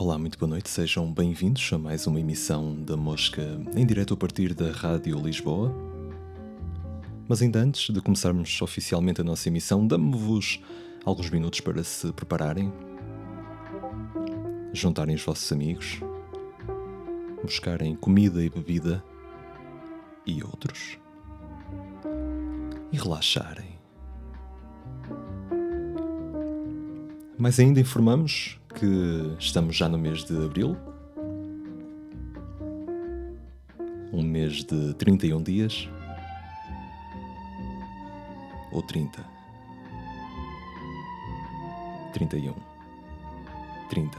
Olá, muito boa noite, sejam bem-vindos a mais uma emissão da Mosca em direto a partir da Rádio Lisboa. Mas ainda antes de começarmos oficialmente a nossa emissão, damos-vos alguns minutos para se prepararem, juntarem os vossos amigos, buscarem comida e bebida e outros e relaxarem. Mas ainda informamos que estamos já no mês de Abril, um mês de 31 dias, ou 30, 31, 30,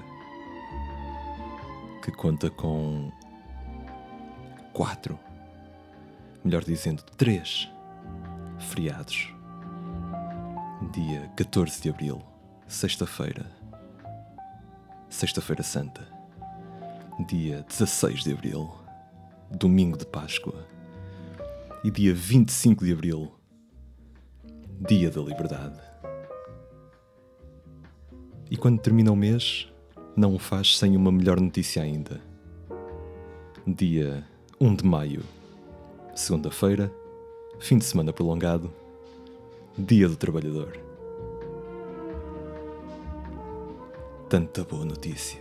que conta com 4, melhor dizendo 3 feriados. Dia 14 de Abril, Sexta-feira Santa. Dia 16 de Abril, Domingo de Páscoa. E dia 25 de Abril, Dia da Liberdade. E quando termina o mês, não o faz sem uma melhor notícia ainda. Dia 1 de Maio, segunda-feira, fim de semana prolongado, Dia do Trabalhador. Tanta boa notícia.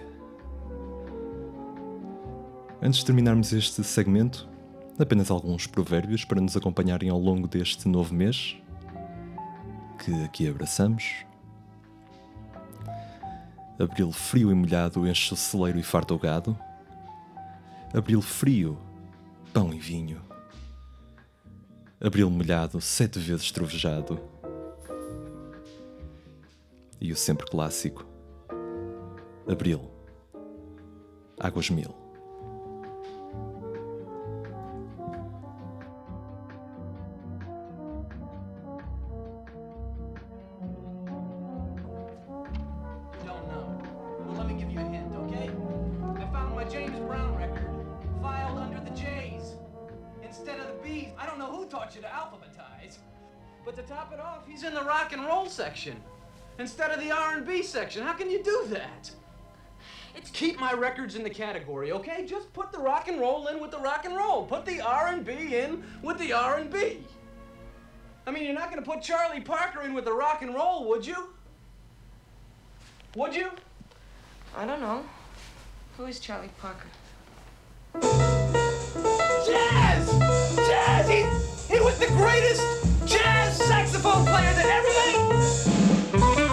Antes de terminarmos este segmento, apenas alguns provérbios para nos acompanharem ao longo deste novo mês, que aqui abraçamos. Abril frio e molhado enche o celeiro e farta o gado. Abril frio, pão e vinho. Abril molhado, 7 vezes trovejado. E o sempre clássico. Abril, águas mil. Don't know. Well, let me give you a hint, okay? I found my James Brown record filed under the J's instead of the B's. I don't know who taught you to alphabetize, but to top it off, he's in the rock and roll section instead of the R&B section. How can you do that? Keep my records in the category, okay? Just put the rock and roll in with the rock and roll. Put the R&B in with the R&B. I mean, you're not going to put Charlie Parker in with the rock and roll, would you? Would you? I don't know. Who is Charlie Parker? Jazz! Jazz! He was the greatest jazz saxophone player that ever lived!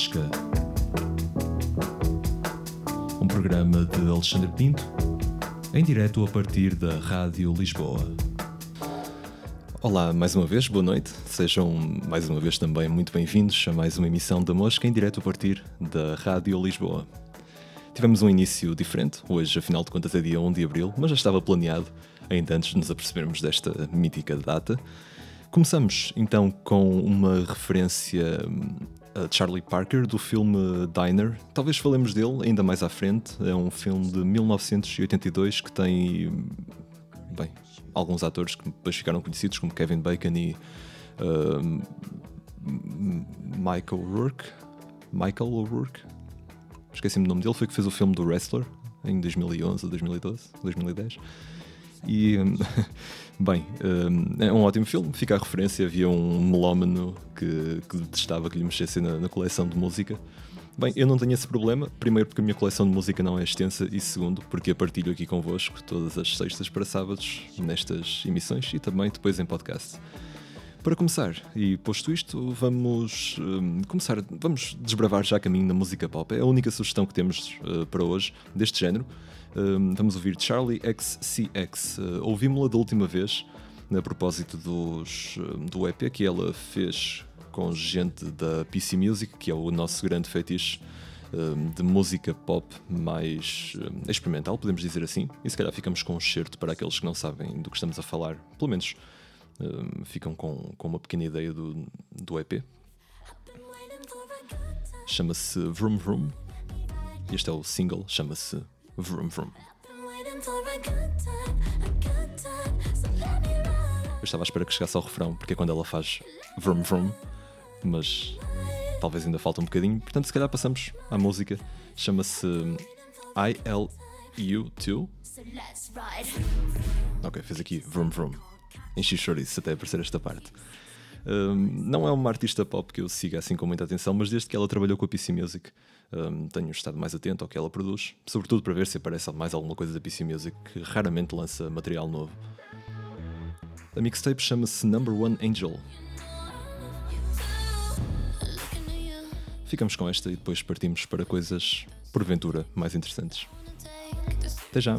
Mosca. Um programa de Alexandre Pinto, em direto a partir da Rádio Lisboa. Olá, mais uma vez, boa noite. Sejam mais uma vez também muito bem-vindos a mais uma emissão da Mosca, em direto a partir da Rádio Lisboa. Tivemos um início diferente, hoje afinal de contas é dia 1 de Abril, mas já estava planeado, ainda antes de nos apercebermos desta mítica data. Começamos então com uma referência a Charlie Parker do filme Diner. Talvez falemos dele ainda mais à frente. É um filme de 1982 que tem, bem, alguns atores que depois ficaram conhecidos como Kevin Bacon e Michael O'Rourke. Esqueci-me do nome dele, foi que fez o filme do Wrestler em 2011 ou 2012, 2010. E, bem, é um ótimo filme, fica a referência. Havia um melómano que detestava que lhe mexessem na coleção de música. Bem, eu não tenho esse problema, primeiro porque a minha coleção de música não é extensa e segundo porque a partilho aqui convosco todas as sextas para sábados nestas emissões e também depois em podcast. Para começar, e posto isto, vamos desbravar já caminho na música pop. É a única sugestão que temos para hoje deste género. Vamos ouvir Charli XCX. Ouvimos-la da última vez a propósito do EP que ela fez com gente da PC Music, que é o nosso grande fetiche de música pop mais experimental, podemos dizer assim. E se calhar ficamos com um excerto para aqueles que não sabem do que estamos a falar, pelo menos ficam com uma pequena ideia do EP. Chama-se Vroom Vroom. Este é o single, chama-se Vroom Vroom. Eu estava à espera que chegasse ao refrão, porque é quando ela faz Vroom Vroom, mas talvez ainda falta um bocadinho, portanto se calhar passamos à música. Chama-se ILU2. Ok, fez aqui Vroom Vroom. Enchi chouriço até aparecer esta parte. Não é uma artista pop que eu siga assim com muita atenção, mas desde que ela trabalhou com a PC Music tenho estado mais atento ao que ela produz, sobretudo para ver se aparece mais alguma coisa da PC Music, que raramente lança material novo. A mixtape chama-se Number One Angel. Ficamos com esta e depois partimos para coisas, porventura, mais interessantes. Até já!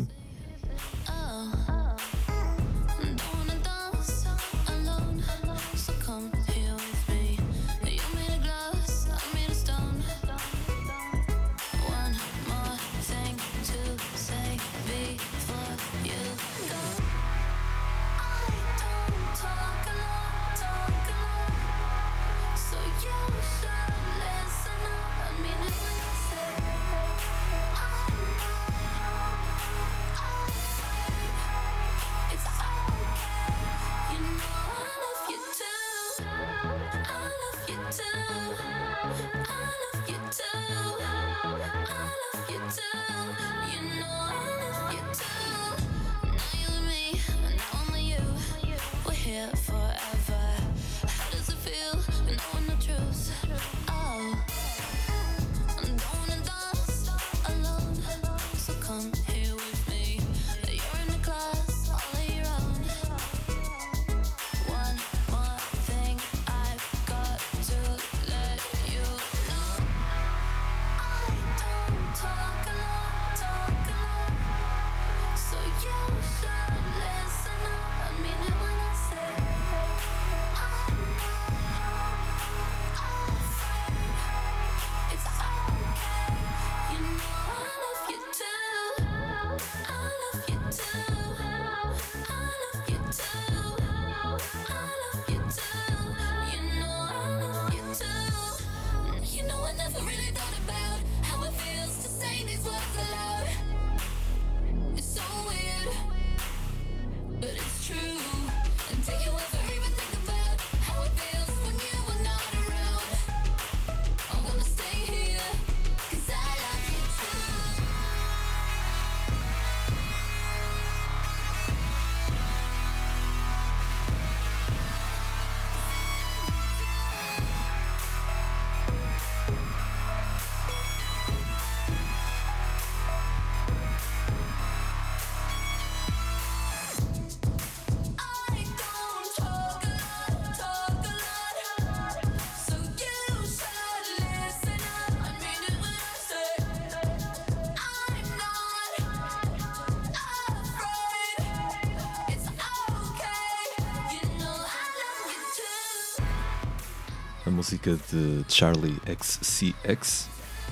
a música de Charlie XCX,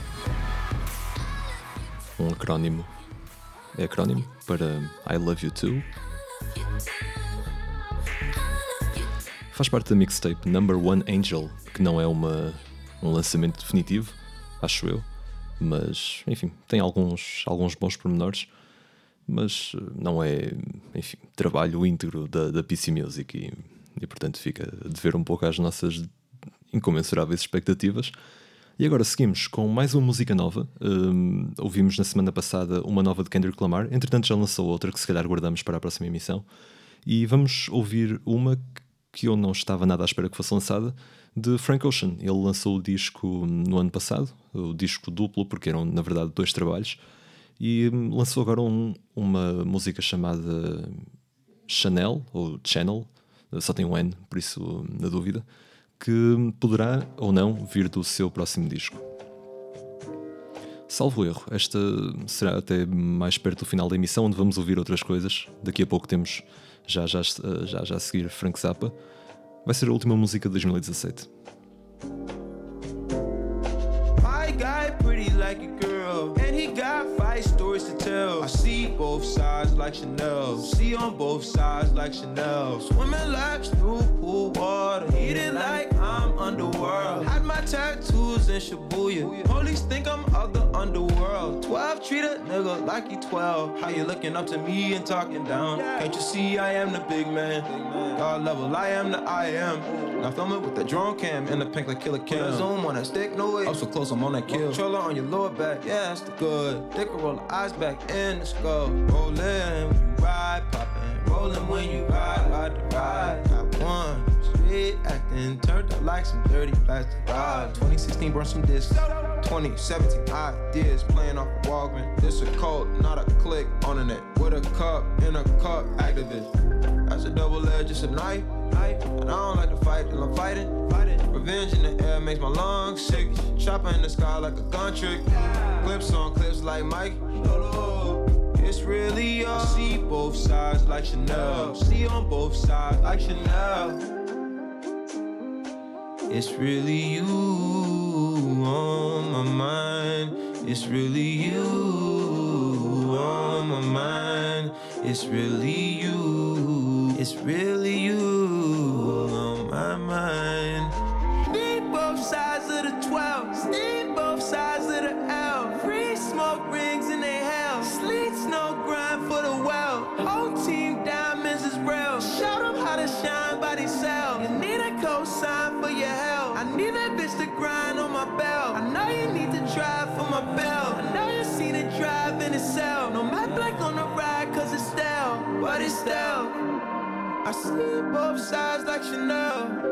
um acrónimo para I Love You Too. Faz parte da mixtape Number One Angel, que não é um lançamento definitivo, acho eu, mas enfim, tem alguns bons pormenores, mas não é, enfim, trabalho íntegro da PC Music e portanto fica a dever um pouco às nossas incomensuráveis expectativas. E agora seguimos com mais uma música nova. Ouvimos na semana passada uma nova de Kendrick Lamar, entretanto já lançou outra que se calhar guardamos para a próxima emissão, e vamos ouvir uma que eu não estava nada à espera que fosse lançada, de Frank Ocean. Ele lançou o disco no ano passado, o disco duplo, porque eram na verdade 2 trabalhos, e lançou agora uma música chamada Chanel, ou Channel, só tem um N, por isso na dúvida, que poderá ou não vir do seu próximo disco. Salvo erro, esta será até mais perto do final da emissão, onde vamos ouvir outras coisas. Daqui a pouco temos já a seguir Frank Zappa. Vai ser a última música de 2017. My guy pretty like a girl, and he got 5 stories to tell. I see both sides like Chanel, see on both sides like Chanel. Swimming laps through pool water, eating like I'm underworld. Had my tattoos in Shibuya, police think I'm of the underworld. 12 treat a nigga like he 12. How you looking up to me and talking down? Can't you see I am the big man? God level, I am the I am. Now film it with the drone cam and the pink like Killer Kim. Zoom on that stick, no way. Up so close, I'm on that kill. Controller on your lower back, yeah, that's the good. Dick will roll the eyes back in the skull. Rollin' when you ride, poppin'. Rollin' when you ride the ride. Got one straight acting, turned up like some dirty plastic ride. 2016 brought some discs. 2017 ideas playing off a Walgreens. This a cult, not a click on the net. With a cup in a cup, activist. That's a double edge, it's a knife. And I don't like to fight till I'm fighting. Revenge in the air makes my lungs sick. Chopper in the sky like a gun trick. Clips on clips like Mike. It's really you. I see both sides like Chanel. See on both sides like Chanel. It's really you on my mind. It's really you on my mind. It's really you. It's really you on my mind. Need both sides of the 12. Need both sides of the L. Free smoke rings in they hell. Sleet snow grind for the well. Whole team diamonds is real. Show them how to shine by themselves. You need a cosign for your help. I need that bitch to grind on my belt. I know you need to drive for my belt. I know you seen it drive in itself. No matte black on the ride cause it's stale. But it's stale. I see both sides like Chanel.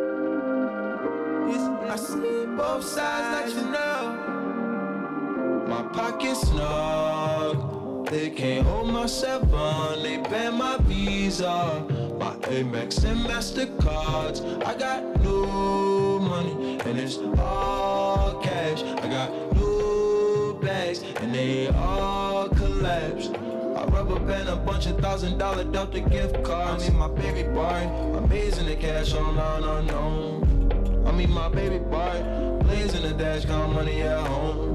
I see both sides like Chanel. My pockets snug, they can't hold my 7. They ban my Visa, my Amex and MasterCards. I got new money and it's all cash. I got new bags and they all collapsed. I rubber band a bunch of $1,000 Delta gift cards. I mean my baby boy, amazing the cash online unknown. I mean my baby boy, blazing the dash, count money at home.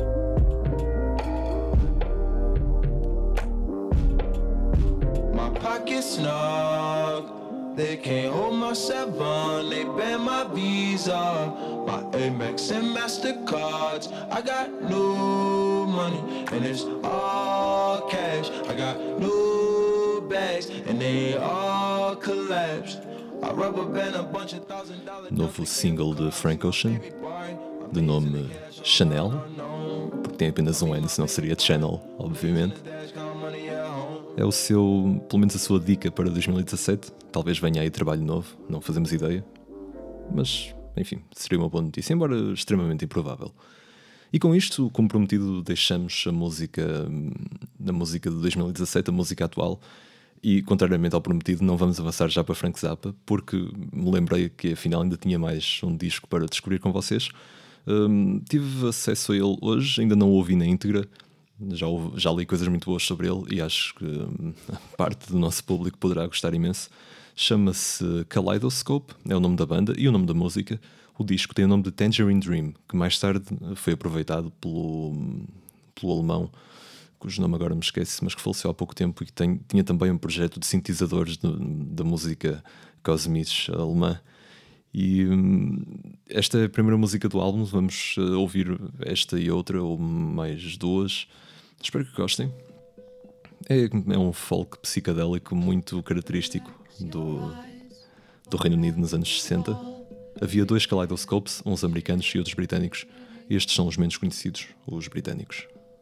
My pockets snug, they can't hold my 7. They ban my Visa, my Amex and MasterCards. I got new money and it's all cash. I got new bags and they all collapsed. Novo single de Frank Ocean, de nome Chanel, porque tem apenas um N, senão seria Channel, obviamente. É o seu, pelo menos a sua dica para 2017. Talvez venha aí trabalho novo, não fazemos ideia. Mas, enfim, seria uma boa notícia, embora extremamente improvável. E com isto, como prometido, deixamos a música de 2017, a música atual. E, contrariamente ao prometido, não vamos avançar já para Frank Zappa, porque me lembrei que afinal ainda tinha mais um disco para descobrir com vocês. Tive acesso a ele hoje, ainda não o ouvi na íntegra, já li coisas muito boas sobre ele e acho que parte do nosso público poderá gostar imenso. Chama-se Kaleidoscope, é o nome da banda e o nome da música. O disco tem o nome de Tangerine Dream, que mais tarde foi aproveitado pelo alemão, cujo nome agora me esquece, mas que faleceu há pouco tempo e que tinha também um projeto de sintetizadores da música Cosmich alemã. E esta é a primeira música do álbum. Vamos ouvir esta e outra, ou mais duas. Espero que gostem. É um folk psicadélico muito característico do Reino Unido nos anos 60. Havia 2 Kaleidoscopes, uns americanos e outros britânicos. Estes são os menos conhecidos, os britânicos.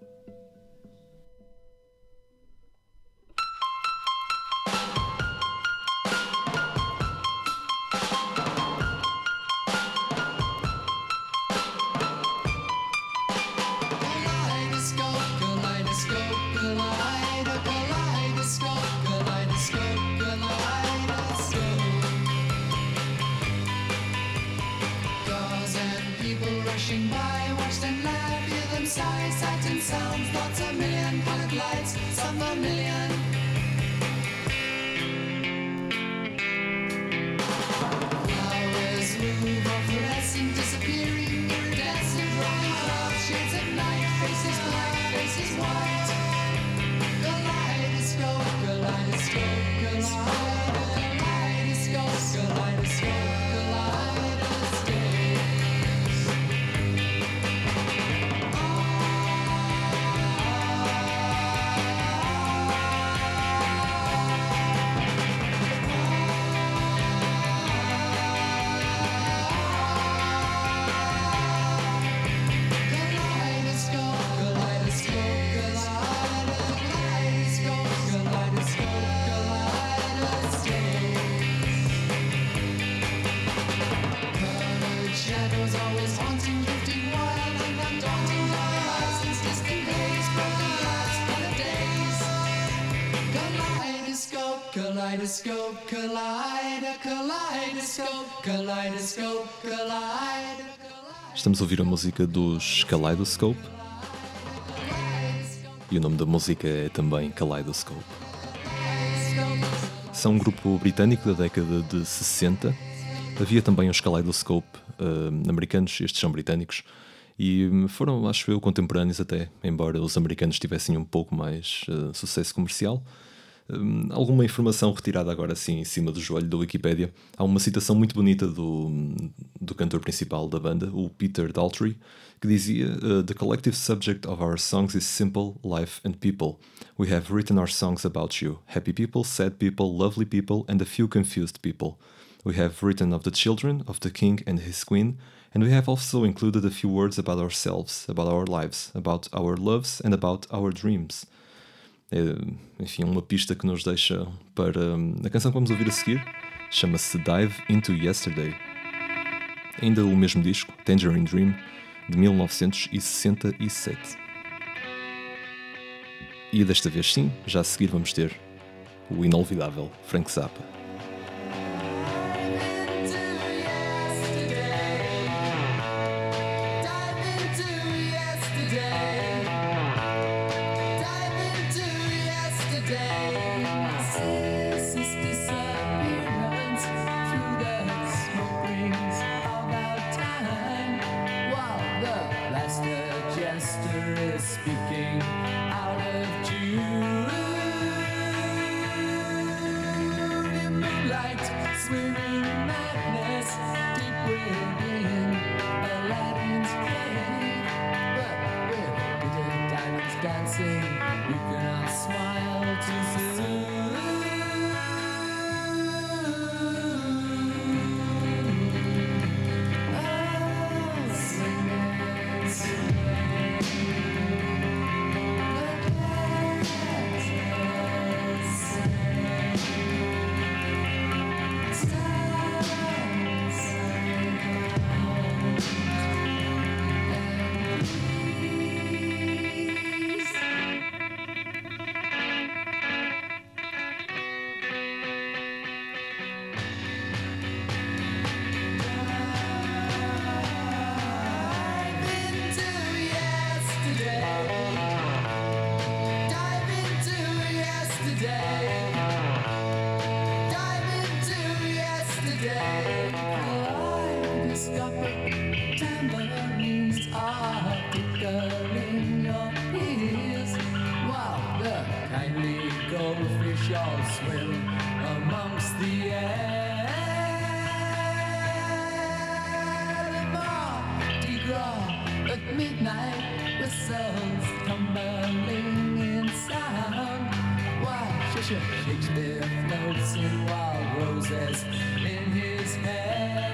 Rushing by, watch them laugh, hear them sigh, sights and sounds, lots of million colored lights, some vermilion. Flowers move, fluorescent, disappearing, iridescent, rolling clouds, shades of night, faces black, faces white. Kaleidoscope, kaleidoscope, kaleidoscope, kaleidoscope, kaleidoscope. Kaleidoscope, kaleidoscope, kaleidoscope, kaleidoscope. Estamos a ouvir a música dos Kaleidoscope e o nome da música é também Kaleidoscope. São um grupo britânico da década de 60. Havia também os Kaleidoscope americanos, estes são britânicos, e foram, acho eu, contemporâneos até, embora os americanos tivessem um pouco mais sucesso comercial. Alguma informação retirada agora assim em cima do joelho da Wikipédia. Há uma citação muito bonita do cantor principal da banda, o Peter Daltrey, que dizia: "The collective subject of our songs is simple, life and people. We have written our songs about you, happy people, sad people, lovely people and a few confused people. We have written of the children, of the king and his queen, and we have also included a few words about ourselves, about our lives, about our loves and about our dreams." Enfim, uma pista que nos deixa para a canção que vamos ouvir a seguir. Chama-se Dive Into Yesterday. Ainda o mesmo disco, Tangerine Dream, de 1967. E desta vez sim, já a seguir vamos ter o inolvidável Frank Zappa. Speaking out of June. tickling your ears, while the kindly goldfish all swim amongst the air. Mardi Gras at midnight, whistles tumbling in sound, while Shakespeare floats in wild roses in his hair.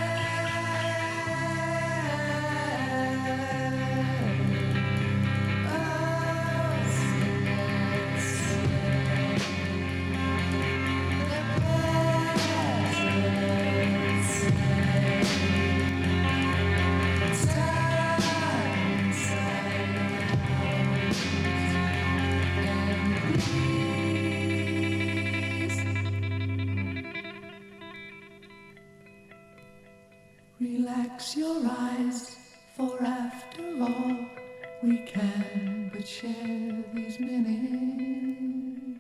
Relax your eyes, for after all, we can but share these minutes.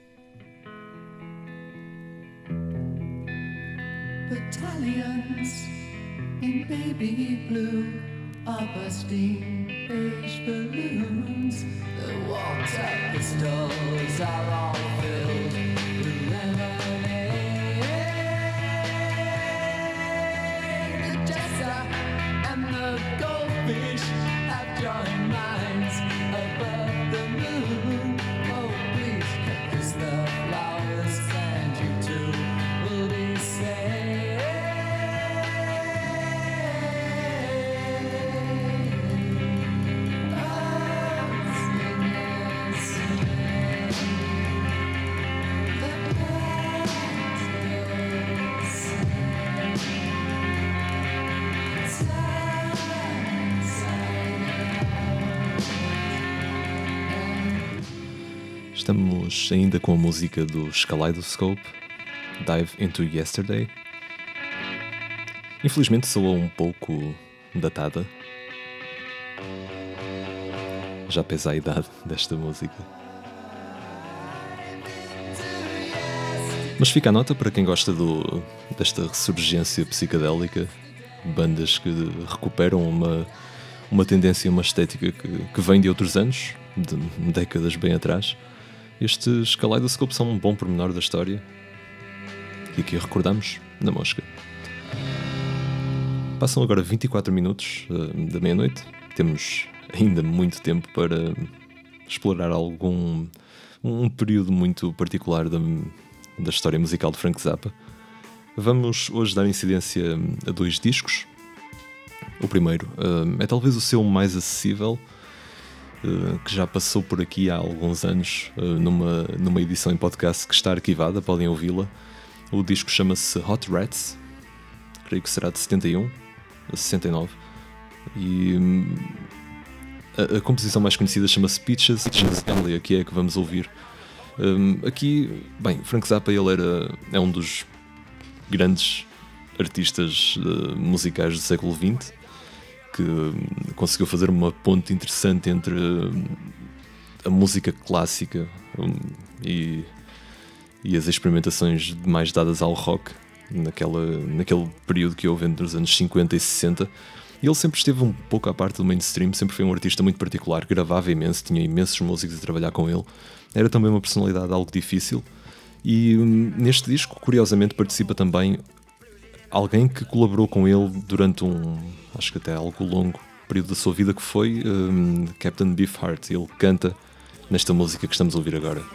Battalions in baby blue are bursting beige balloons. The water pistols are all filled with lemonade. The jester and the goldfish have joined minds above the moon. Oh, please kiss the flowers and you too will be saved. Estamos ainda com a música dos Kaleidoscope, Dive Into Yesterday. Infelizmente soa um pouco datada, já pesa a idade desta música. Mas fica a nota para quem gosta desta ressurgência psicadélica, bandas que recuperam uma tendência, uma estética que vem de outros anos, de décadas bem atrás. Estes Kaleidoscope são um bom pormenor da história e aqui recordamos na Mosca. Passam agora 24 minutos da meia-noite. Temos ainda muito tempo para explorar um período muito particular da história musical de Frank Zappa. Vamos hoje dar incidência a 2 discos. O primeiro é talvez o seu mais acessível, que já passou por aqui há alguns anos, numa edição em podcast que está arquivada, podem ouvi-la. O disco chama-se Hot Rats, creio que será de 71 a 69, e a composição mais conhecida chama-se Peaches Elia, que é a que vamos ouvir. Aqui, bem, Frank Zappa é um dos grandes artistas musicais do século XX, que conseguiu fazer uma ponte interessante entre a música clássica e as experimentações mais dadas ao rock naquele período que houve entre os anos 50 e 60. E ele sempre esteve um pouco à parte do mainstream, sempre foi um artista muito particular, gravava imenso, tinha imensos músicos a trabalhar com ele, era também uma personalidade algo difícil. E neste disco, curiosamente, participa também alguém que colaborou com ele durante acho que até algo longo período da sua vida, que foi Captain Beefheart. Ele canta nesta música que estamos a ouvir agora.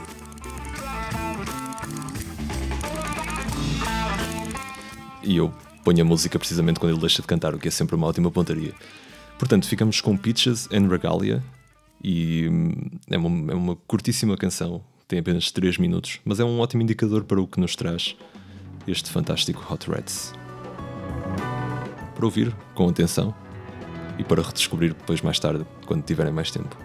E eu ponho a música precisamente quando ele deixa de cantar, o que é sempre uma ótima pontaria. Portanto, ficamos com Peaches and Regalia, e é uma curtíssima canção, tem apenas 3 minutos, mas é um ótimo indicador para o que nos traz este fantástico Hot Rats. Para ouvir com atenção e para redescobrir depois mais tarde, quando tiverem mais tempo.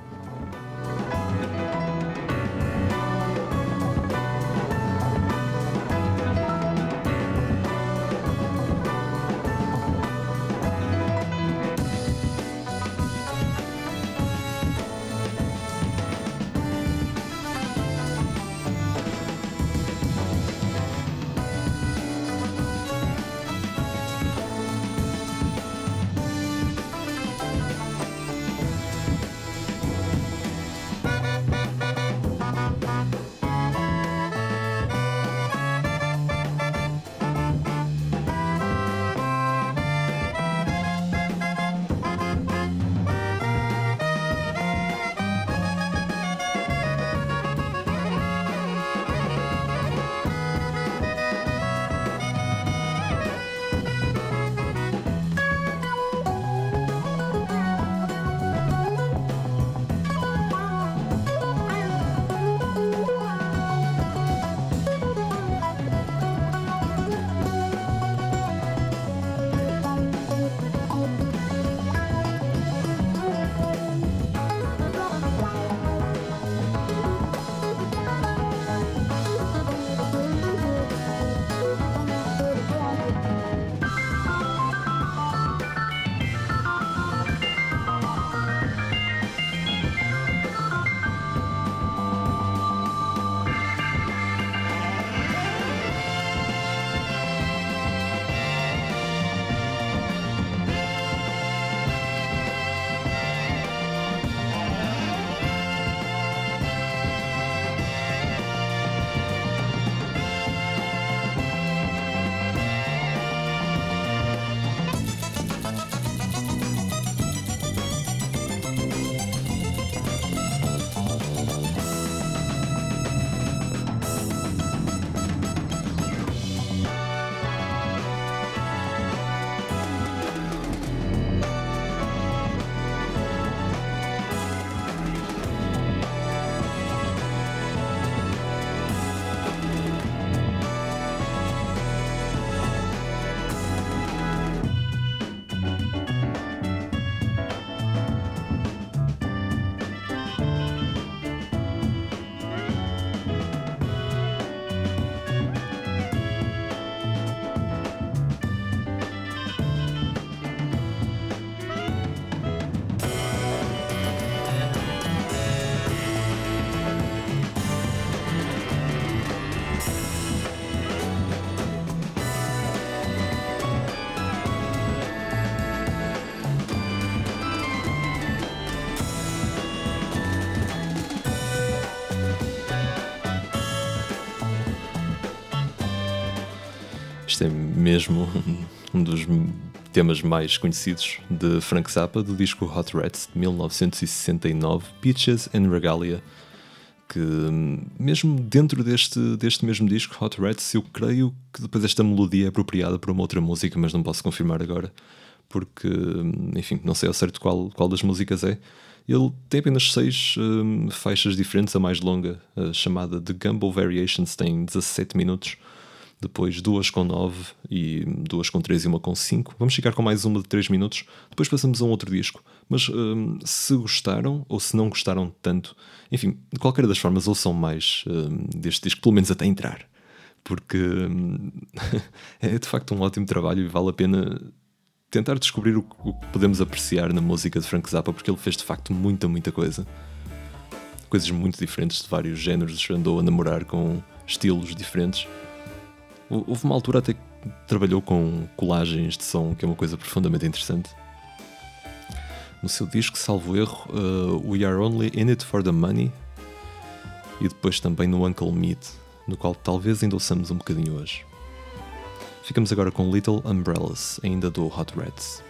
Isto é mesmo um dos temas mais conhecidos de Frank Zappa, do disco Hot Rats de 1969, Peaches and Regalia, que mesmo dentro deste mesmo disco, Hot Rats, eu creio que depois esta melodia é apropriada por uma outra música, mas não posso confirmar agora, porque, enfim, não sei ao certo qual das músicas é. Ele tem apenas 6 faixas diferentes, a mais longa, chamada The Gumbo Variations, tem 17 minutos, depois 2 com 9 e 2 com 3 e 1 com 5. Vamos ficar com mais uma de 3 minutos, depois passamos a um outro disco. Mas se gostaram ou se não gostaram tanto, enfim, de qualquer das formas, ouçam mais deste disco, pelo menos até entrar, porque é de facto um ótimo trabalho e vale a pena tentar descobrir o que podemos apreciar na música de Frank Zappa, porque ele fez de facto muita coisa. Coisas muito diferentes de vários géneros, andou a namorar com estilos diferentes. Houve uma altura até que trabalhou com colagens de som, que é uma coisa profundamente interessante. No seu disco, salvo erro, We Are Only In It For The Money, e depois também no Uncle Meat, no qual talvez ainda ouçamos um bocadinho hoje. Ficamos agora com Little Umbrellas, ainda do Hot Rats.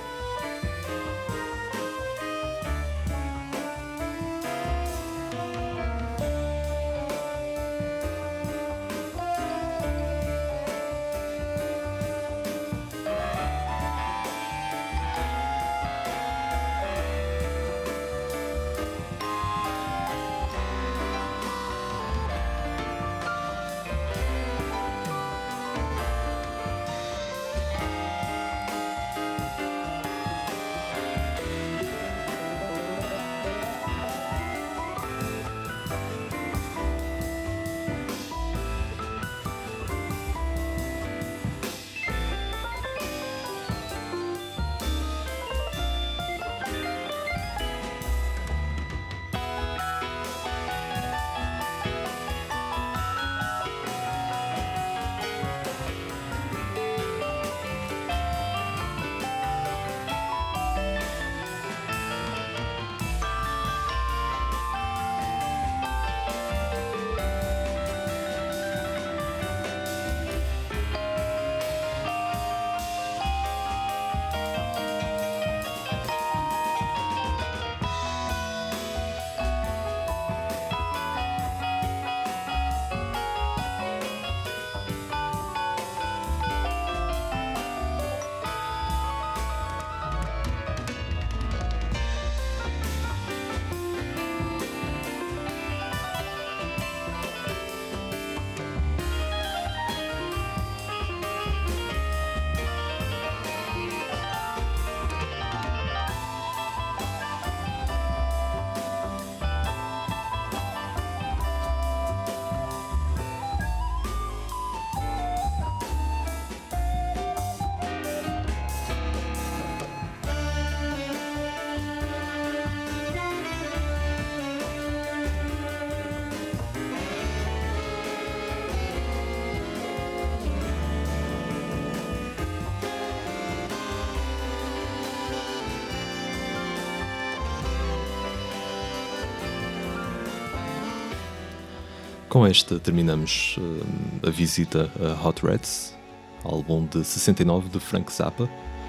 Com esta terminamos a visita a Hot Rats, álbum de 69 de Frank Zappa.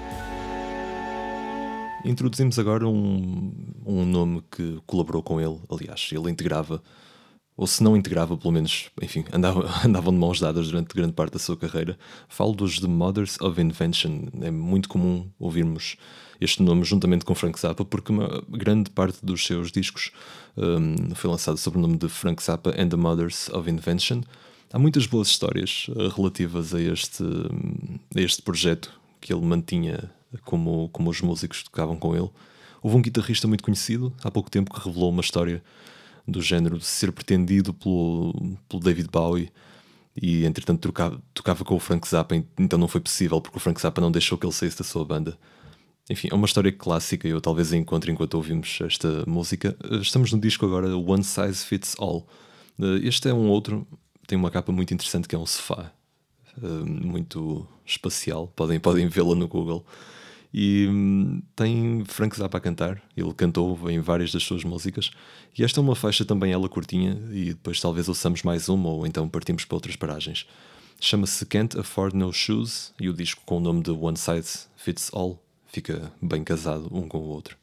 Introduzimos agora um nome que colaborou com ele, aliás, ele integrava, ou se não integrava, pelo menos, enfim, andavam de mãos dadas durante grande parte da sua carreira. Falo dos The Mothers of Invention. É muito comum ouvirmos este nome juntamente com Frank Zappa, porque uma grande parte dos seus discos foi lançado sob o nome de Frank Zappa and the Mothers of Invention. Há muitas boas histórias relativas a este projeto que ele mantinha como os músicos que tocavam com ele. Houve um guitarrista muito conhecido há pouco tempo que revelou uma história do género de ser pretendido pelo David Bowie e entretanto tocava com o Frank Zappa, então não foi possível porque o Frank Zappa não deixou que ele saísse da sua banda. Enfim, é uma história clássica e eu talvez a encontre enquanto ouvimos esta música. Estamos no disco agora One Size Fits All. Este é um outro, tem uma capa muito interessante que é um sofá, muito espacial, podem vê-lo no Google. E tem Frank Zappa a cantar, ele cantou em várias das suas músicas, e esta é uma faixa também ela curtinha, e depois talvez ouçamos mais uma, ou então partimos para outras paragens. chama-se Can't Afford No Shoes e o disco com o nome de One Size Fits All fica bem casado um com o outro.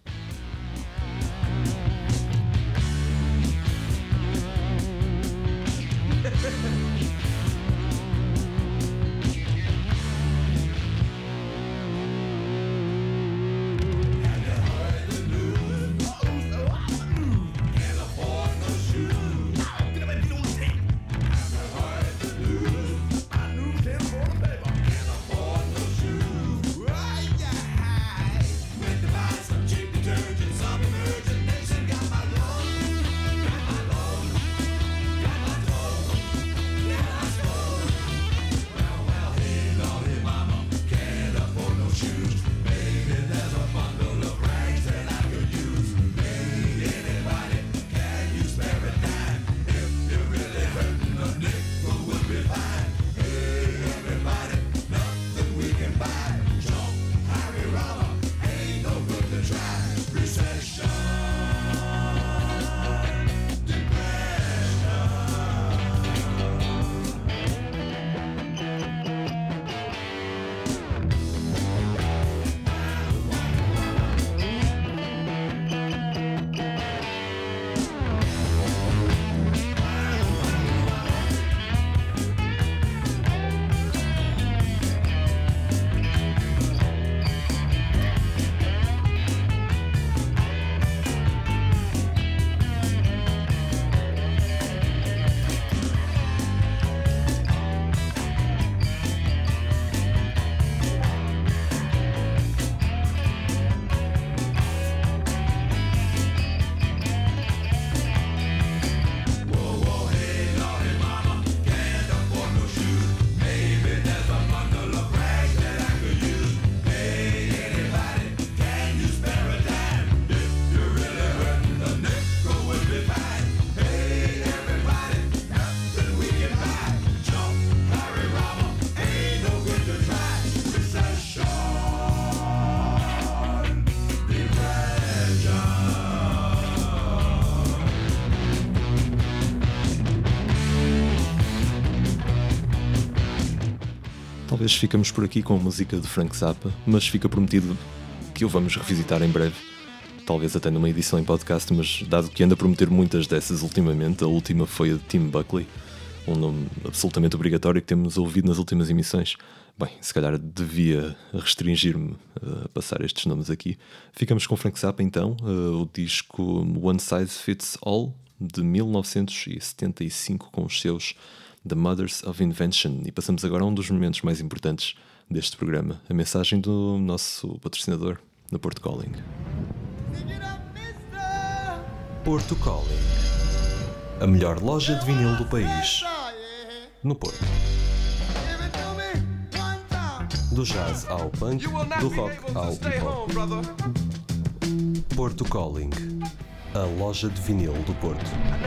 Talvez ficamos por aqui com a música de Frank Zappa, mas fica prometido que o vamos revisitar em breve, talvez até numa edição em podcast, mas dado que anda a prometer muitas dessas ultimamente, a última foi a de Tim Buckley, um nome absolutamente obrigatório que temos ouvido nas últimas emissões. Bem, se calhar devia restringir-me a passar estes nomes aqui. Ficamos com Frank Zappa então, o disco One Size Fits All, de 1975, com os seus The Mothers of Invention, e passamos agora a um dos momentos mais importantes deste programa, a mensagem do nosso patrocinador, da Porto Calling. Porto Calling, a melhor loja de vinil do país, no Porto. Do jazz ao punk, do rock ao hip-hop. Porto Calling, a loja de vinil do Porto.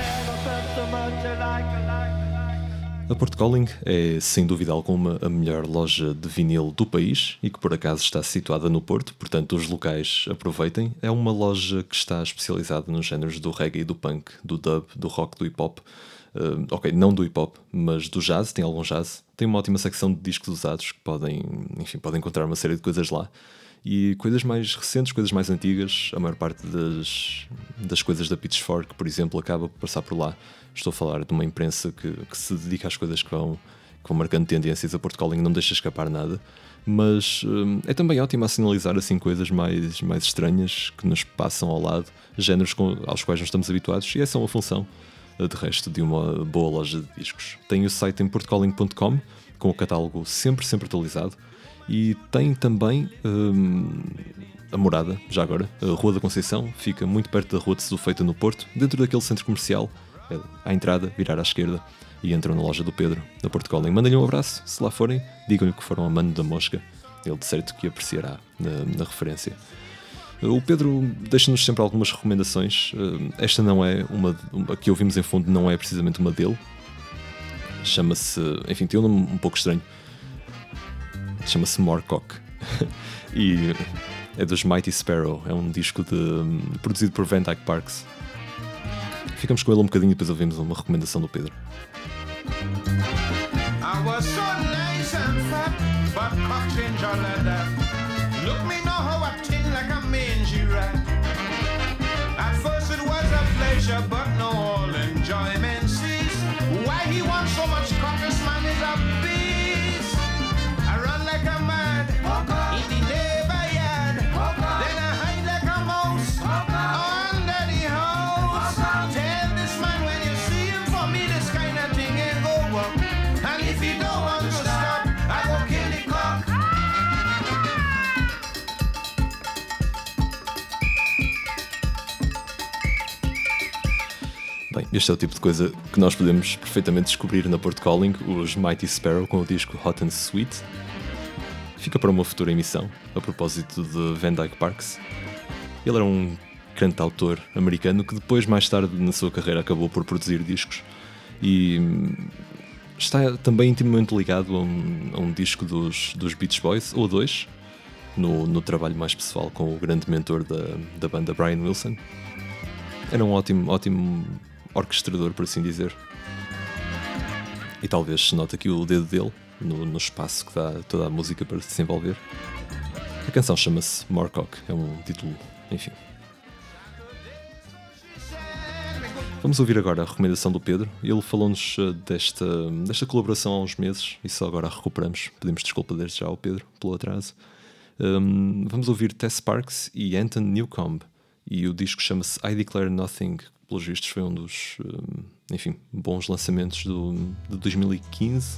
A Porto Calling é, sem dúvida alguma, a melhor loja de vinil do país e que por acaso está situada no Porto, portanto os locais aproveitem. É uma loja que está especializada nos géneros do reggae, do punk, do dub, do rock, do hip-hop. Ok, não do hip-hop, mas do jazz, tem algum jazz. Tem uma ótima secção de discos usados que podem encontrar uma série de coisas lá. E coisas mais recentes, coisas mais antigas, a maior parte das coisas da Pitchfork, por exemplo, acaba por passar por lá. Estou a falar de uma imprensa que se dedica às coisas que vão marcando tendências. A Porto Calling não deixa escapar nada, mas é também ótimo assinalizar assim coisas mais estranhas que nos passam ao lado, géneros aos quais não estamos habituados, e essa é uma função, de resto, de uma boa loja de discos. Tem o site em portocalling.com, com o catálogo sempre atualizado, e tem também a morada, já agora, a Rua da Conceição, fica muito perto da Rua de Sesufeita, no Porto, dentro daquele centro comercial. À entrada, virar à esquerda e entram na loja do Pedro, da Porto Calling. Mandem-lhe um abraço, se lá forem, digam-lhe que foram a mano da mosca, ele de certo que apreciará na referência. O Pedro deixa-nos sempre algumas recomendações. Esta não é uma que ouvimos em fundo, não é precisamente uma dele. Chama-se, enfim, tem um nome um pouco estranho, chama-se Moorcock e é dos Mighty Sparrow, é um disco produzido por Van Dyke Parks. Ficamos com ele um bocadinho e depois ouvimos uma recomendação do Pedro. I was so nice and fat, but cocked in your leather. Look me now how I tin like a mangy rat. At first it was a pleasure, but no all enjoyment cease. Why he wants so much cock, this man is a beast. I run like a mad in the neighbor yard. Then I hide like a mouse under the house. Tell this man when you see him, for me this kind of thing ain't go up. And if he don't want to stop, I go kill the cock. Bem, este é o tipo de coisa que nós podemos perfeitamente descobrir na Port Calling, os Mighty Sparrow com o disco Hot and Sweet. Fica para uma futura emissão, a propósito de Van Dyke Parks. Ele era um cantautor americano que depois, mais tarde na sua carreira, acabou por produzir discos e está também intimamente ligado a um disco dos Beach Boys, ou dois, no trabalho mais pessoal com o grande mentor da banda, Brian Wilson. Era um ótimo orquestrador, por assim dizer. E talvez se note aqui o dedo dele no espaço que dá toda a música para se desenvolver. A canção chama-se Moorcock, é um título, enfim. Vamos ouvir agora a recomendação do Pedro. Ele falou-nos desta colaboração há uns meses e só agora a recuperamos. Pedimos desculpa desde já ao Pedro pelo atraso. Vamos ouvir Tess Sparks e Anton Newcomb. E o disco chama-se I Declare Nothing. Pelos vistos foi um dos bons lançamentos de 2015.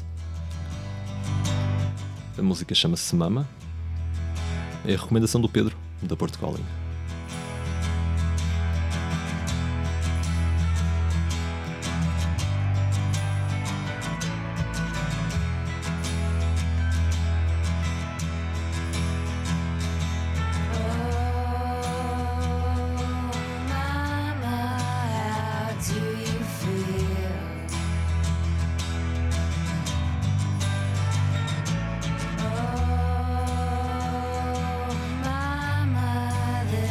A música chama-se Mama. É a recomendação do Pedro, da Port Calling. Mama,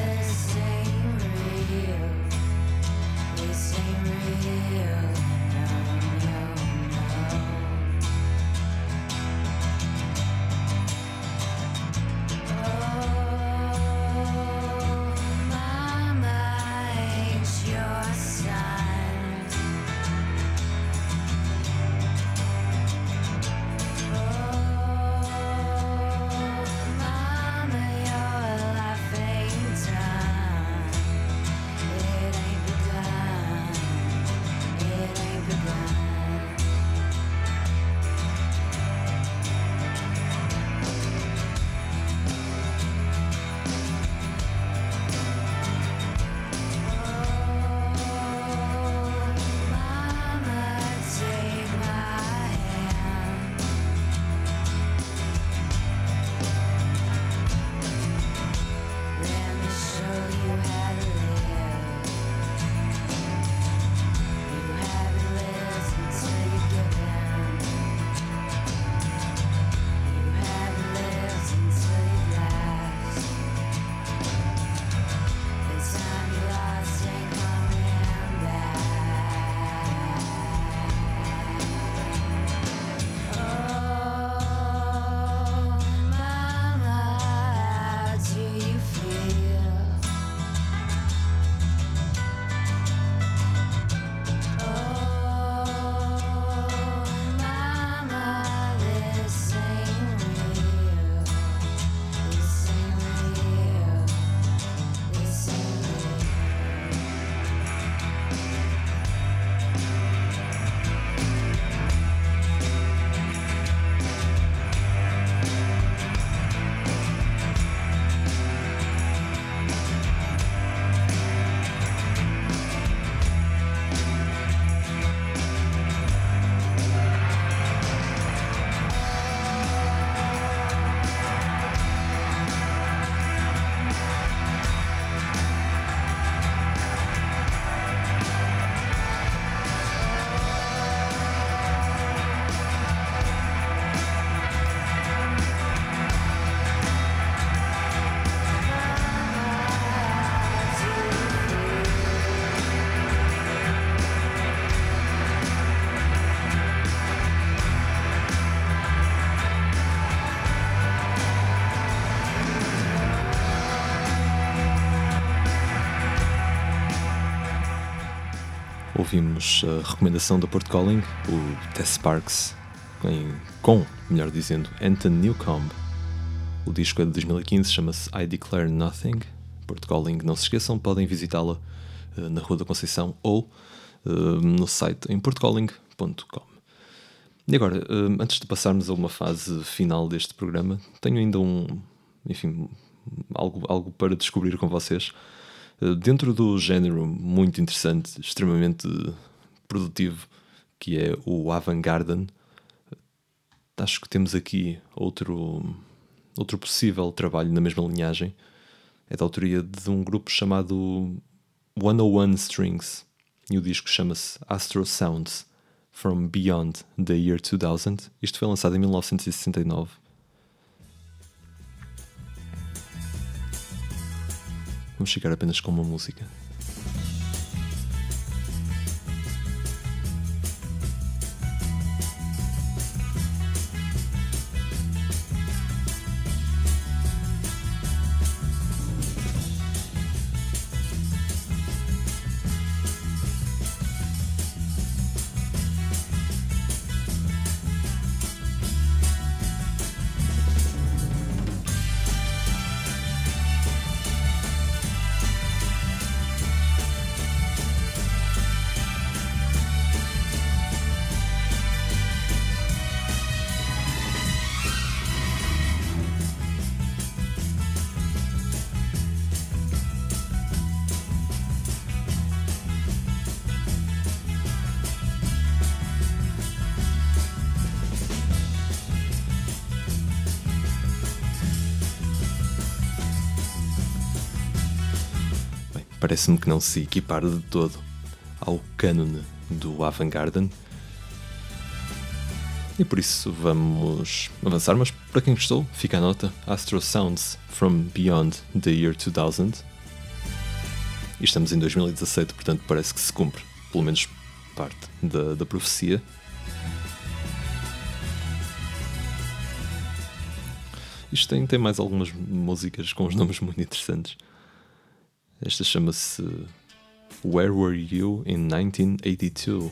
Ouvimos a recomendação da Port Calling, o Tess Sparks, com, melhor dizendo, Anton Newcomb. O disco é de 2015, chama-se I Declare Nothing. Port Calling, não se esqueçam, podem visitá-la na Rua da Conceição ou no site em portcalling.com. E agora, antes de passarmos a uma fase final deste programa, tenho ainda algo para descobrir com vocês. Dentro do género muito interessante, extremamente produtivo, que é o avant-garde, acho que temos aqui outro possível trabalho na mesma linhagem. É da autoria de um grupo chamado 101 Strings, e o disco chama-se Astro Sounds from Beyond the Year 2000. Isto foi lançado em 1969. Vamos ficar apenas com uma música. Parece-me que não se equipara de todo ao cânone do avant-garde. E por isso vamos avançar, mas para quem gostou, fica a nota: Astro Sounds from Beyond the Year 2000. E estamos em 2017, portanto parece que se cumpre, pelo menos parte da profecia. Isto tem mais algumas músicas com os nomes muito interessantes. Esta chama-se Where Were You in 1982?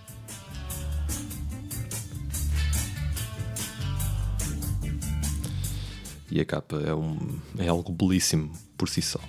E a capa é algo belíssimo por si só.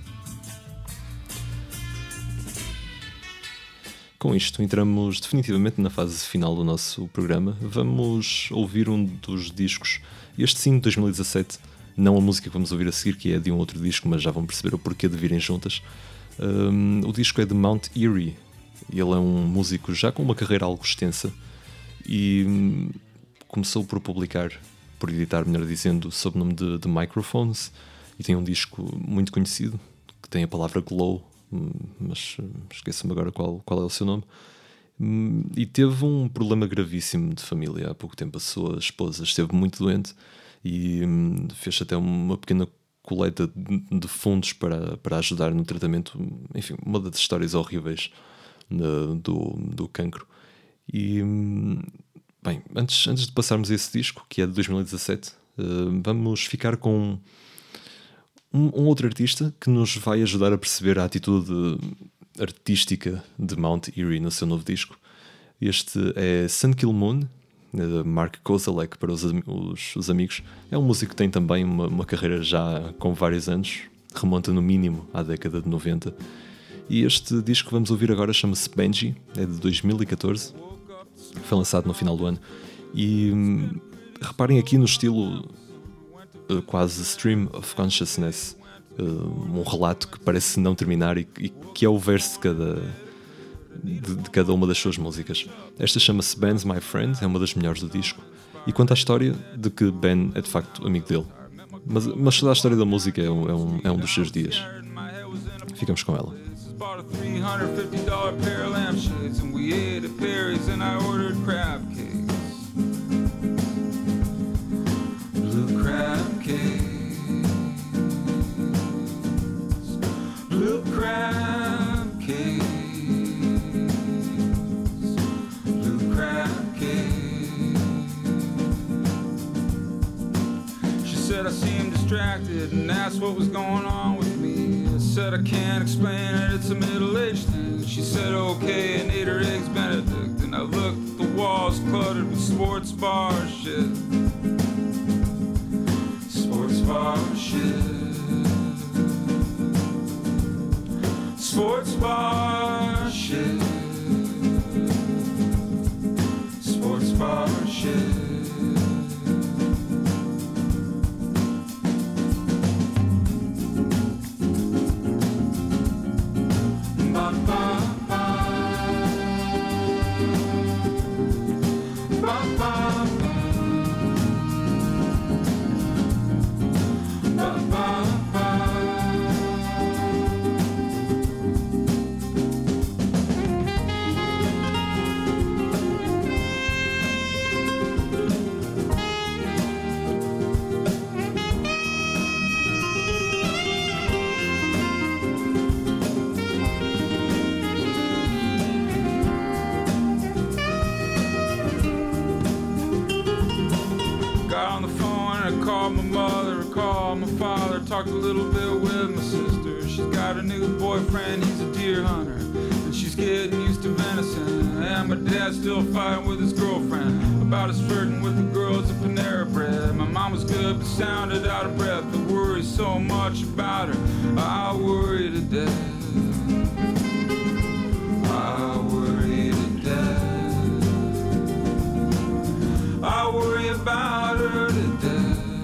Com isto, entramos definitivamente na fase final do nosso programa. Vamos ouvir um dos discos, este sim, de 2017, não a música que vamos ouvir a seguir, que é de um outro disco, mas já vão perceber o porquê de virem juntas. O disco é de Mount Eerie. Ele é um músico já com uma carreira algo extensa e começou por editar, melhor dizendo, sob o nome de Microphones, e tem um disco muito conhecido, que tem a palavra Glow, mas esqueço-me agora qual é o seu nome. E teve um problema gravíssimo de família há pouco tempo. A sua esposa esteve muito doente e fez até uma pequena coleta de fundos para ajudar no tratamento. Enfim, uma das histórias horríveis do cancro. E, bem, antes de passarmos a esse disco, que é de 2017, vamos ficar com um outro artista que nos vai ajudar a perceber a atitude artística de Mount Eerie no seu novo disco. Este é Sun Kill Moon, Mark Kozelek para os amigos. É um músico que tem também uma carreira já com vários anos, remonta no mínimo à década de 90. E este disco que vamos ouvir agora chama-se Benji, é de 2014, foi lançado no final do ano. E reparem aqui no estilo quase Stream of Consciousness, um relato que parece não terminar e que é o verso de cada uma das suas músicas. Esta chama-se Ben's My Friend, é uma das melhores do disco, e conta a história de que Ben é de facto amigo dele, mas toda a história da música é um dos seus dias. Ficamos com ela. Bought a $350 pair of lampshades and we ate at Perry's and I ordered crab cakes. Blue crab cakes. Blue crab cakes. Blue crab cakes. She said I seemed distracted and asked what was going on with me. said I can't explain it, it's a middle-aged thing. She said okay and ate her eggs Benedict. And I looked at the walls cluttered with sports bar shit. Sports bar shit. Sports bar shit. Sports bar shit. Talked a little bit with my sister. She's got a new boyfriend, he's a deer hunter, and she's getting used to venison. And my dad's still fighting with his girlfriend about his flirting with the girls at Panera Bread. My mom was good but sounded out of breath. I worry so much about her, I worry to death. I worry to death. I worry about her to death.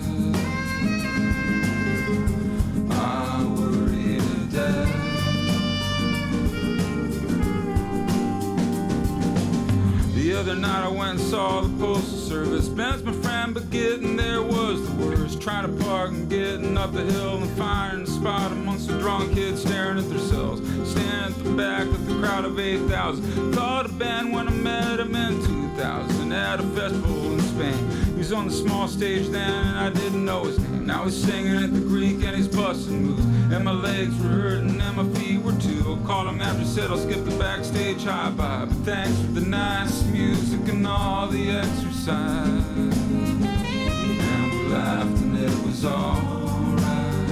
The other night I went and saw the Postal Service. Ben's my friend, but getting there was the worst. Trying to park and getting up the hill and finding a spot amongst the drunk kids staring at themselves. Standing at the back with a crowd of 8,000. Called a band when I met him in 2000 at a festival in Spain. He was on the small stage then and I didn't know his name. Now he's singing at the Greek and he's busting moves. And my legs were hurting and my feet were too. I called him after, said I'll skip the backstage high five. But thanks for the nice music and all the exercise. And we laughed and it was alright.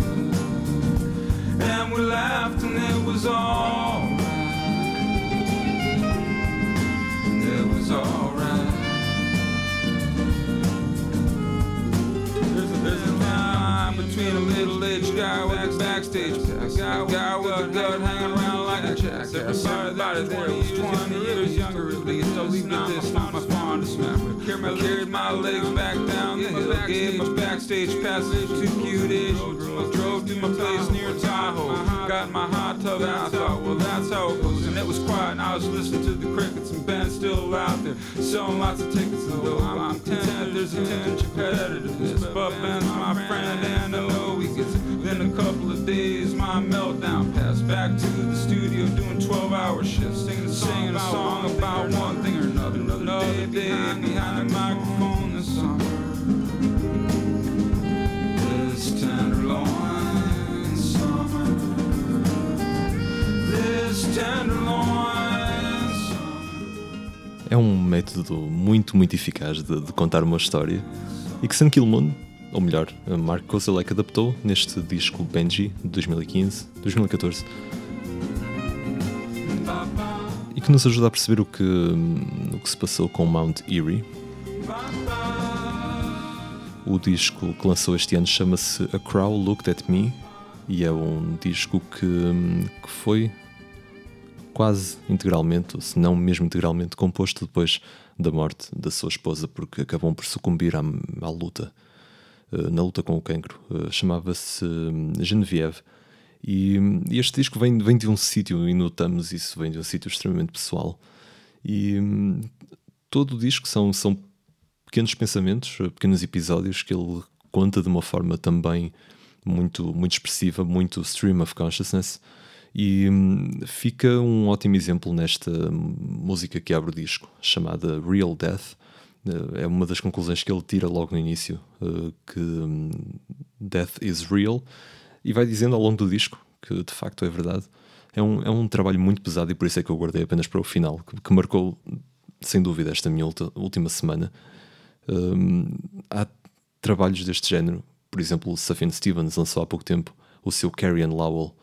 And we laughed and it was alright. And it was alright. There's a line between a middle-aged guy with a backstage pass, a guy with a gut hanging around like a jackass. Everybody there was 20 years younger at least. I'll leave it this, not my fondest memory. I carried my legs back down the hill, gave my backstage passage to cute Asian girls. Drove to my place near Tahoe, got my hot tub out. I thought, well, that's how it goes. And it was quiet, and I was listening to the crickets, and Ben's still out there selling lots of tickets. And though I'm content, there's a tinge of competitiveness, but Ben's my friend, and I know he gets it. Then a couple of days, my meltdown passed. Back to the studio doing 12-hour shifts, singing a song about one thing or another. Another day behind the microphone this summer. This tenderloin summer. This tenderloin summer. É um método muito eficaz de contar uma história e que Sun Kil Moon, ou melhor, Mark Kozelek, adaptou neste disco Benji de 2014 e que nos ajuda a perceber o que se passou com Mount Eerie. O disco que lançou este ano chama-se A Crow Looked at Me e é um disco que foi quase integralmente, ou se não mesmo integralmente, composto depois da morte da sua esposa, porque acabam por sucumbir à luta, na luta com o cancro. Chamava-se Genevieve. E este disco vem de um sítio, e notamos isso, vem de um sítio extremamente pessoal. E todo o disco são pequenos pensamentos, pequenos episódios que ele conta de uma forma também muito expressiva, muito stream of consciousness. E fica um ótimo exemplo nesta música que abre o disco, chamada Real Death. É uma das conclusões que ele tira logo no início, que Death is real, e vai dizendo ao longo do disco que de facto é verdade. É um trabalho muito pesado e por isso é que eu guardei apenas para o final, que marcou sem dúvida esta minha última semana. Há trabalhos deste género, por exemplo, Sufjan Stevens lançou há pouco tempo o seu Carrie and Lowell,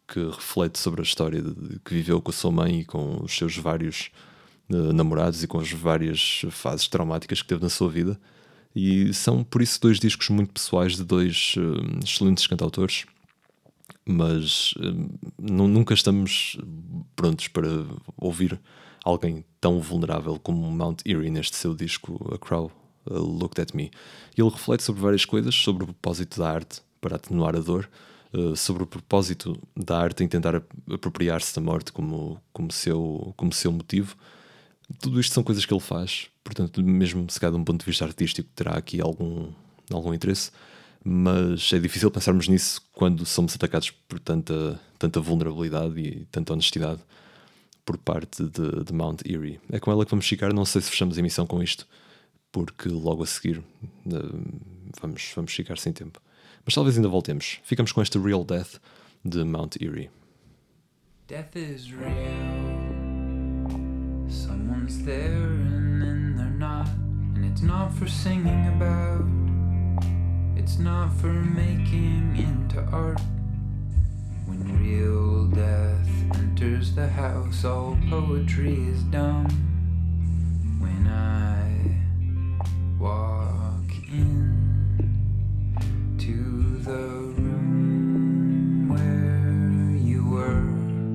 que reflete sobre a história que viveu com a sua mãe e com os seus vários namorados e com as várias fases traumáticas que teve na sua vida. E são, por isso, 2 discos muito pessoais de 2 excelentes cantautores, mas nunca estamos prontos para ouvir alguém tão vulnerável como Mount Eerie neste seu disco A Crow Looked at Me. E ele reflete sobre várias coisas, sobre o propósito da arte para atenuar a dor, sobre o propósito da arte em tentar apropriar-se da morte como seu motivo. Tudo isto são coisas que ele faz, portanto, mesmo se calhar de um ponto de vista artístico terá aqui algum interesse, mas é difícil pensarmos nisso quando somos atacados por tanta vulnerabilidade e tanta honestidade por parte de Mount Eerie. É com ela que vamos ficar. Não sei se fechamos a emissão com isto, porque logo a seguir vamos ficar sem tempo, mas talvez ainda voltemos. Ficamos com esta Real Death de Mount Eerie. Death is real. Someone's there and then they're not. And it's not for singing about. It's not for making into art. When real death enters the house, all poetry is dumb. When I walk in to the room where you were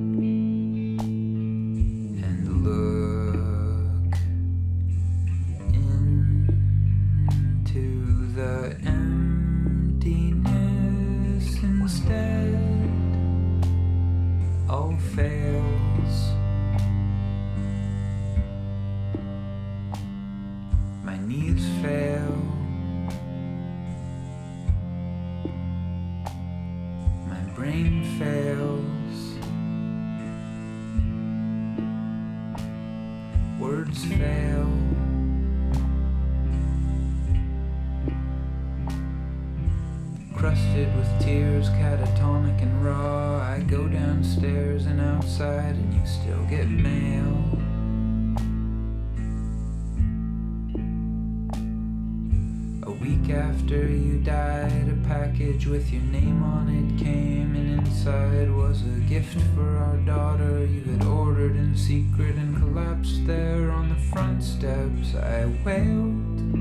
and look into the emptiness instead, all fails. My knees fail. My brain fails. Words fail. Crusted with tears, catatonic and raw, I go downstairs and outside and you still get mail. A week after you died, a package with your name on it came, and inside was a gift for our daughter you had ordered in secret and collapsed there on the front steps. I wailed.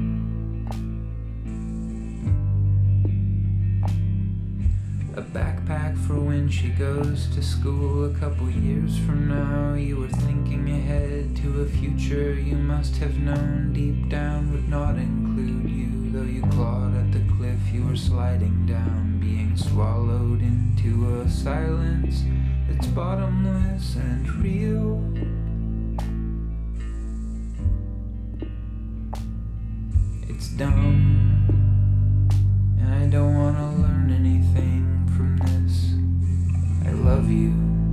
A backpack for when she goes to school a couple years from now. You were thinking ahead to a future you must have known deep down would not include you. Though you clawed at the cliff you were sliding down, being swallowed into a silence that's bottomless and real. It's dumb, and I don't want to learn anything from this. I love you.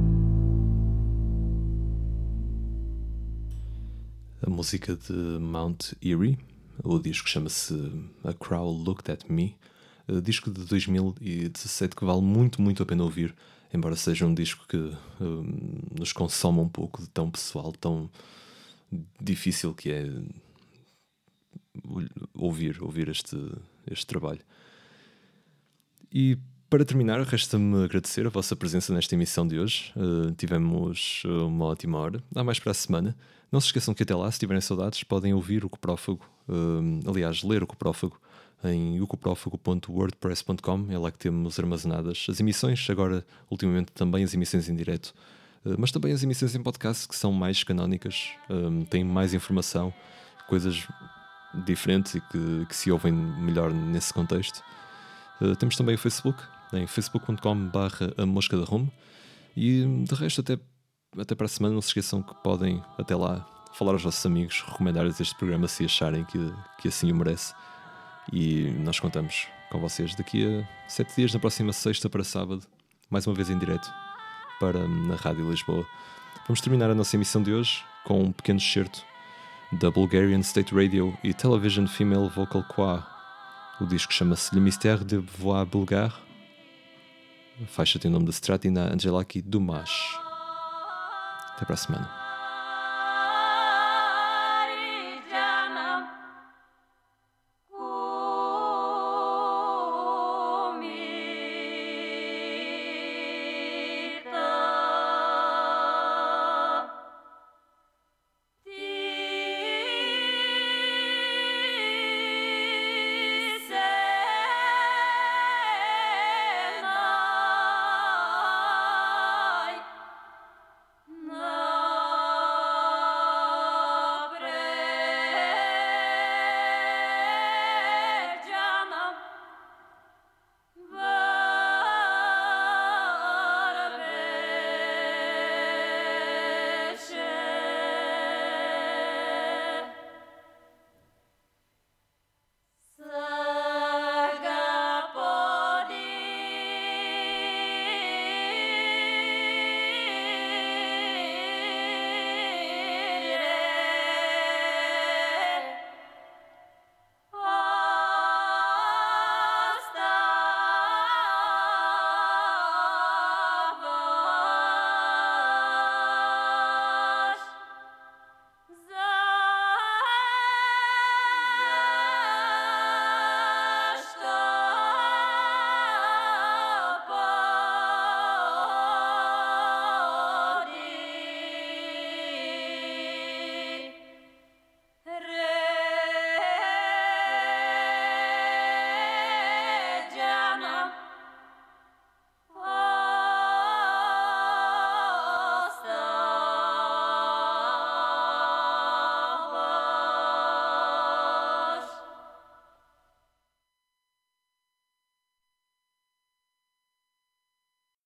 A música de Mount Eerie, o disco chama-se A Crow Looked at Me, disco de 2017 que vale muito, muito a pena ouvir, embora seja um disco que nos consome um pouco de tão pessoal, tão difícil que é ouvir este trabalho. E para terminar, resta-me agradecer a vossa presença nesta emissão de hoje. Tivemos uma ótima hora. Há mais para a semana. Não se esqueçam que até lá, se tiverem saudades, podem ouvir o Coprófago, aliás, ler o Coprófago em ucoprófago.wordpress.com. É lá que temos armazenadas as emissões, agora, ultimamente, também as emissões em direto, mas também as emissões em podcast, que são mais canónicas, têm mais informação, coisas diferentes e que se ouvem melhor nesse contexto. Temos também o Facebook, em facebook.com/amoscadarume, e de resto até para a semana não se esqueçam que podem até lá falar aos vossos amigos, recomendar-lhes este programa se acharem que assim o merece, e nós contamos com vocês daqui a 7 dias, na próxima sexta para sábado, mais uma vez em direto na Rádio Lisboa. Vamos terminar a nossa emissão de hoje com um pequeno excerto da Bulgarian State Radio e Television Female Vocal Choir. O disco chama-se Le Mystère de Voix Bulgare. A faixa tem o nome de Stratina Angelaki Dumas. Até para a semana.